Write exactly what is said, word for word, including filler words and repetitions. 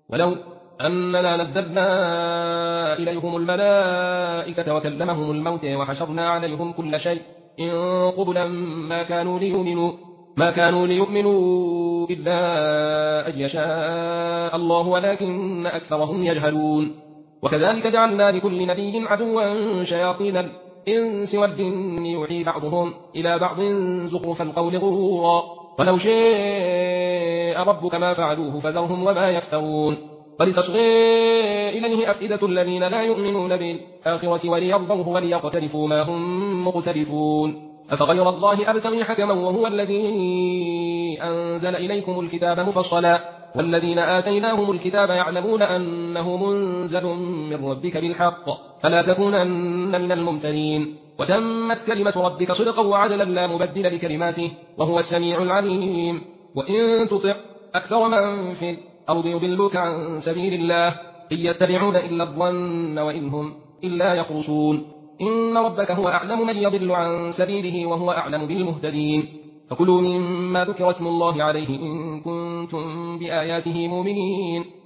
ولو أننا نزلنا إليهم الملائكة وكلمهم الموت وحشرنا عليهم كل شيء إن قبلا ما كانوا ليؤمنوا ما كانوا ليؤمنوا إلا أن يشاء الله ولكن أكثرهم يجهلون وكذلك جعلنا لكل نبي عدوا شياطين الإنس والجن يوحي بعضهم إلى بعض زخرف القول غرورا ولو شاء ربك ما فعلوه فذرهم وما يفترون ولتصغي إليه أفئدة الذين لا يؤمنون بالآخرة وليرضوه وليقترفوا ما هم مقترفون أفغير الله أبتغي حكما وهو الذي أنزل إليكم الكتاب مفصلا والذين آتيناهم الكتاب يعلمون أنه منزل من ربك بالحق فلا تكونن من الممترين وتمت كلمة ربك صدقا وعدلا لا مبدل لكلماته وهو السميع العليم وإن تطع أكثر من في الأرض يضلوك عن سبيل الله إن يتبعون إلا الظن وإن هم إلا يخرصون إن ربك هو أعلم من يضل عن سبيله وهو أعلم بالمهتدين فكلوا مما ذكر اسم الله عليه إن كنتم بآياته مؤمنين